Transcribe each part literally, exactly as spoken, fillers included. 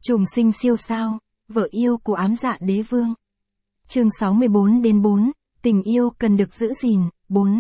Trùng sinh siêu sao, vợ yêu của ám dạ đế vương. Chương sáu mươi bốn đến bốn, tình yêu cần được giữ gìn, bốn.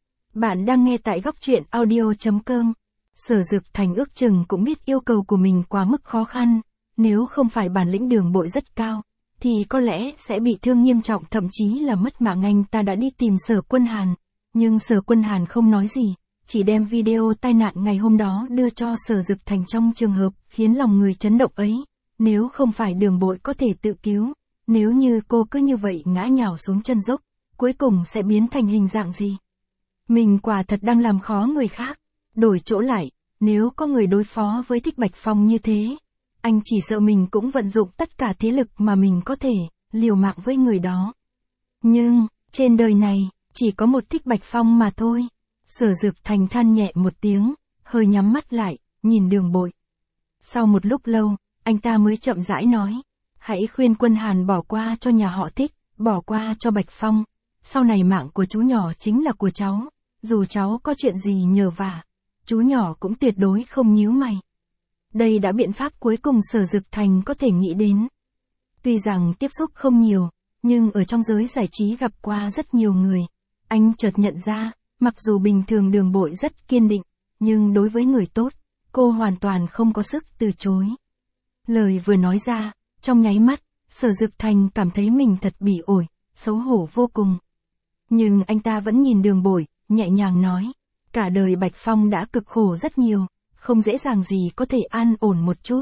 Bạn đang nghe tại góc truyện audio chấm com. Sở Dực Thành ước chừng cũng biết yêu cầu của mình quá mức khó khăn, nếu không phải bản lĩnh Đường Bội rất cao, thì có lẽ sẽ bị thương nghiêm trọng, thậm chí là mất mạng. Anh ta đã đi tìm Sở Quân Hàn, nhưng Sở Quân Hàn không nói gì, chỉ đem video tai nạn ngày hôm đó đưa cho Sở Dực Thành. Trong trường hợp khiến lòng người chấn động ấy, nếu không phải Đường Bội có thể tự cứu, nếu như cô cứ như vậy ngã nhào xuống chân dốc, cuối cùng sẽ biến thành hình dạng gì? Mình quả thật đang làm khó người khác. Đổi chỗ lại, nếu có người đối phó với Thích Bạch Phong như thế, anh chỉ sợ mình cũng vận dụng tất cả thế lực mà mình có thể, liều mạng với người đó. Nhưng, trên đời này, chỉ có một Thích Bạch Phong mà thôi. Sở Dực Thành than nhẹ một tiếng, hơi nhắm mắt lại, nhìn Đường Bội. Sau một lúc lâu, anh ta mới chậm rãi nói, hãy khuyên Quân Hàn bỏ qua cho nhà họ Thích, bỏ qua cho Bạch Phong. Sau này mạng của chú nhỏ chính là của cháu, dù cháu có chuyện gì nhờ vả, chú nhỏ cũng tuyệt đối không nhíu mày. Đây đã biện pháp cuối cùng Sở Dực Thành có thể nghĩ đến. Tuy rằng tiếp xúc không nhiều, nhưng ở trong giới giải trí gặp qua rất nhiều người. Anh chợt nhận ra, mặc dù bình thường Đường Bội rất kiên định, nhưng đối với người tốt, cô hoàn toàn không có sức từ chối. Lời vừa nói ra, trong nháy mắt, Sở Dực Thành cảm thấy mình thật bỉ ổi, xấu hổ vô cùng. Nhưng anh ta vẫn nhìn Đường Bội, nhẹ nhàng nói, cả đời Bạch Phong đã cực khổ rất nhiều, không dễ dàng gì có thể an ổn một chút.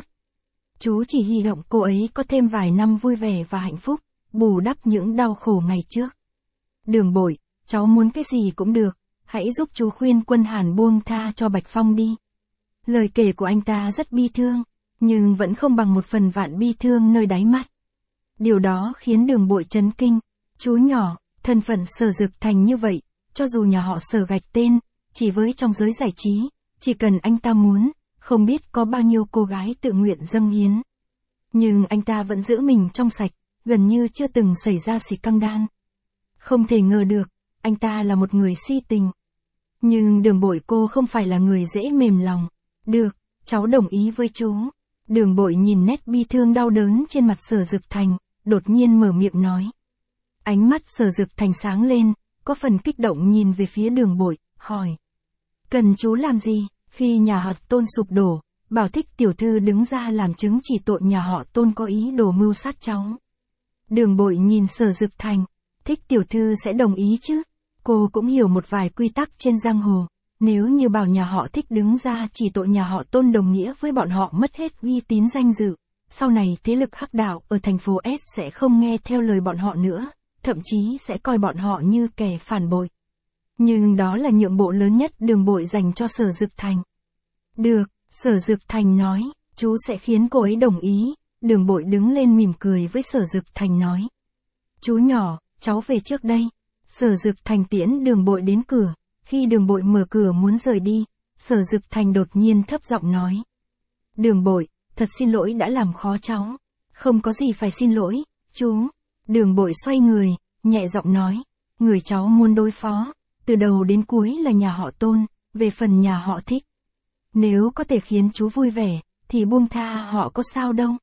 Chú chỉ hy vọng cô ấy có thêm vài năm vui vẻ và hạnh phúc, bù đắp những đau khổ ngày trước. Đường Bội, cháu muốn cái gì cũng được, hãy giúp chú khuyên Quân Hàn buông tha cho Bạch Phong đi. Lời kể của anh ta rất bi thương, nhưng vẫn không bằng một phần vạn bi thương nơi đáy mắt. Điều đó khiến Đường Bội chấn kinh. Chú nhỏ, thân phận Sở Dực Thành như vậy, cho dù nhà họ Sở gạch tên, chỉ với trong giới giải trí, chỉ cần anh ta muốn, không biết có bao nhiêu cô gái tự nguyện dâng hiến. Nhưng anh ta vẫn giữ mình trong sạch, gần như chưa từng xảy ra scandal. Không thể ngờ được, anh ta là một người si tình. Nhưng Đường Bội cô không phải là người dễ mềm lòng. Được, cháu đồng ý với chú. Đường Bội nhìn nét bi thương đau đớn trên mặt Sở Dực Thành, đột nhiên mở miệng nói. Ánh mắt Sở Dực Thành sáng lên, có phần kích động nhìn về phía Đường Bội, hỏi. Cần chú làm gì? Khi nhà họ Tôn sụp đổ, bảo Thích tiểu thư đứng ra làm chứng chỉ tội nhà họ Tôn có ý đồ mưu sát cháu. Đường Bội nhìn Sở Dực Thành, Thích tiểu thư sẽ đồng ý chứ? Cô cũng hiểu một vài quy tắc trên giang hồ. Nếu như bảo nhà họ Thích đứng ra chỉ tội nhà họ Tôn đồng nghĩa với bọn họ mất hết uy tín danh dự. Sau này thế lực hắc đạo ở thành phố S sẽ không nghe theo lời bọn họ nữa, thậm chí sẽ coi bọn họ như kẻ phản bội. Nhưng đó là nhượng bộ lớn nhất Đường Bội dành cho Sở Dực Thành. Được, Sở Dực Thành nói, chú sẽ khiến cô ấy đồng ý. Đường Bội đứng lên mỉm cười với Sở Dực Thành nói. Chú nhỏ, cháu về trước đây. Sở Dực Thành tiễn Đường Bội đến cửa. Khi Đường Bội mở cửa muốn rời đi, Sở Dực Thành đột nhiên thấp giọng nói. Đường Bội, thật xin lỗi đã làm khó cháu. Không có gì phải xin lỗi, chú. Đường Bội xoay người, nhẹ giọng nói. Người cháu muốn đối phó, từ đầu đến cuối là nhà họ Tôn, về phần nhà họ Thích. Nếu có thể khiến chú vui vẻ, thì buông tha họ có sao đâu.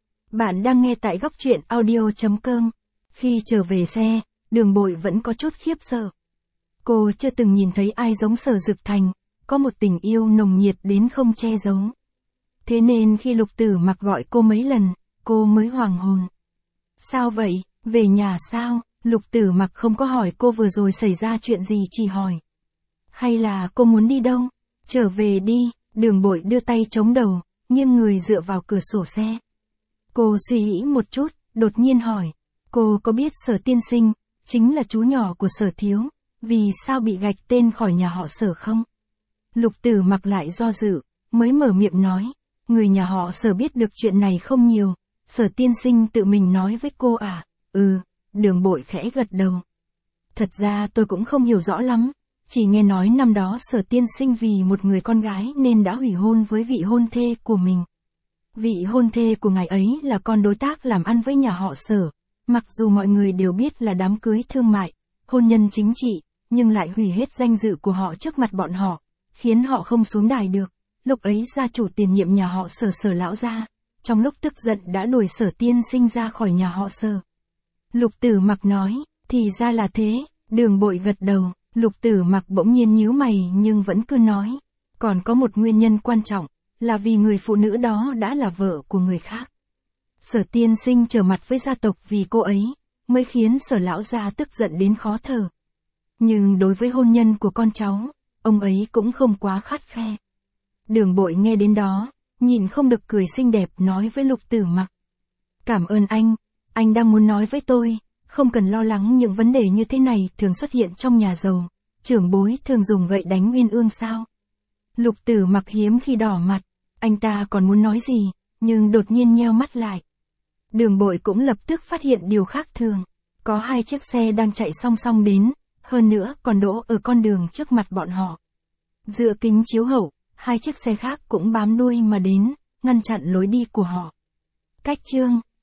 Bạn đang nghe tại góc truyện audio chấm com. Khi trở về xe, Đường Bội vẫn có chút khiếp sợ. Cô chưa từng nhìn thấy ai giống Sở Dực Thành, có một tình yêu nồng nhiệt đến không che giấu. Thế nên khi Lục Tử Mặc gọi cô mấy lần, cô mới hoàng hồn. Sao vậy, về nhà sao? Lục Tử Mặc không có hỏi cô vừa rồi xảy ra chuyện gì, chỉ hỏi. Hay là cô muốn đi đâu? Trở về đi. Đường Bội đưa tay chống đầu, nghiêng người dựa vào cửa sổ xe. Cô suy nghĩ một chút, đột nhiên hỏi. Cô có biết Sở tiên sinh, chính là chú nhỏ của Sở thiếu, vì sao bị gạch tên khỏi nhà họ Sở không? Lục Tử Mặc lại do dự, mới mở miệng nói. Người nhà họ Sở biết được chuyện này không nhiều. Sở tiên sinh tự mình nói với cô à? Ừ. Đường Bội khẽ gật đầu. Thật ra tôi cũng không hiểu rõ lắm, chỉ nghe nói năm đó Sở tiên sinh vì một người con gái nên đã hủy hôn với vị hôn thê của mình. Vị hôn thê của ngài ấy là con đối tác làm ăn với nhà họ Sở, mặc dù mọi người đều biết là đám cưới thương mại, hôn nhân chính trị, nhưng lại hủy hết danh dự của họ trước mặt bọn họ, khiến họ không xuống đài được. Lúc ấy gia chủ tiền nhiệm nhà họ Sở Sở lão gia, trong lúc tức giận đã đuổi Sở tiên sinh ra khỏi nhà họ Sở. Lục Tử Mặc nói, thì ra là thế, Đường Bội gật đầu, Lục Tử Mặc bỗng nhiên nhíu mày nhưng vẫn cứ nói, còn có một nguyên nhân quan trọng, là vì người phụ nữ đó đã là vợ của người khác. Sở tiên sinh trở mặt với gia tộc vì cô ấy, mới khiến Sở lão gia tức giận đến khó thở. Nhưng đối với hôn nhân của con cháu, ông ấy cũng không quá khắt khe. Đường Bội nghe đến đó, nhìn không được cười xinh đẹp nói với Lục Tử Mặc. Cảm ơn anh, anh đang muốn nói với tôi, không cần lo lắng những vấn đề như thế này thường xuất hiện trong nhà giàu, trưởng bối thường dùng gậy đánh uyên ương sao. Lục Tử Mặc hiếm khi đỏ mặt, anh ta còn muốn nói gì, nhưng đột nhiên nheo mắt lại. Đường Bội cũng lập tức phát hiện điều khác thường, có hai chiếc xe đang chạy song song đến, hơn nữa còn đỗ ở con đường trước mặt bọn họ. Dựa kính chiếu hậu, hai chiếc xe khác cũng bám đuôi mà đến, ngăn chặn lối đi của họ. Cách chương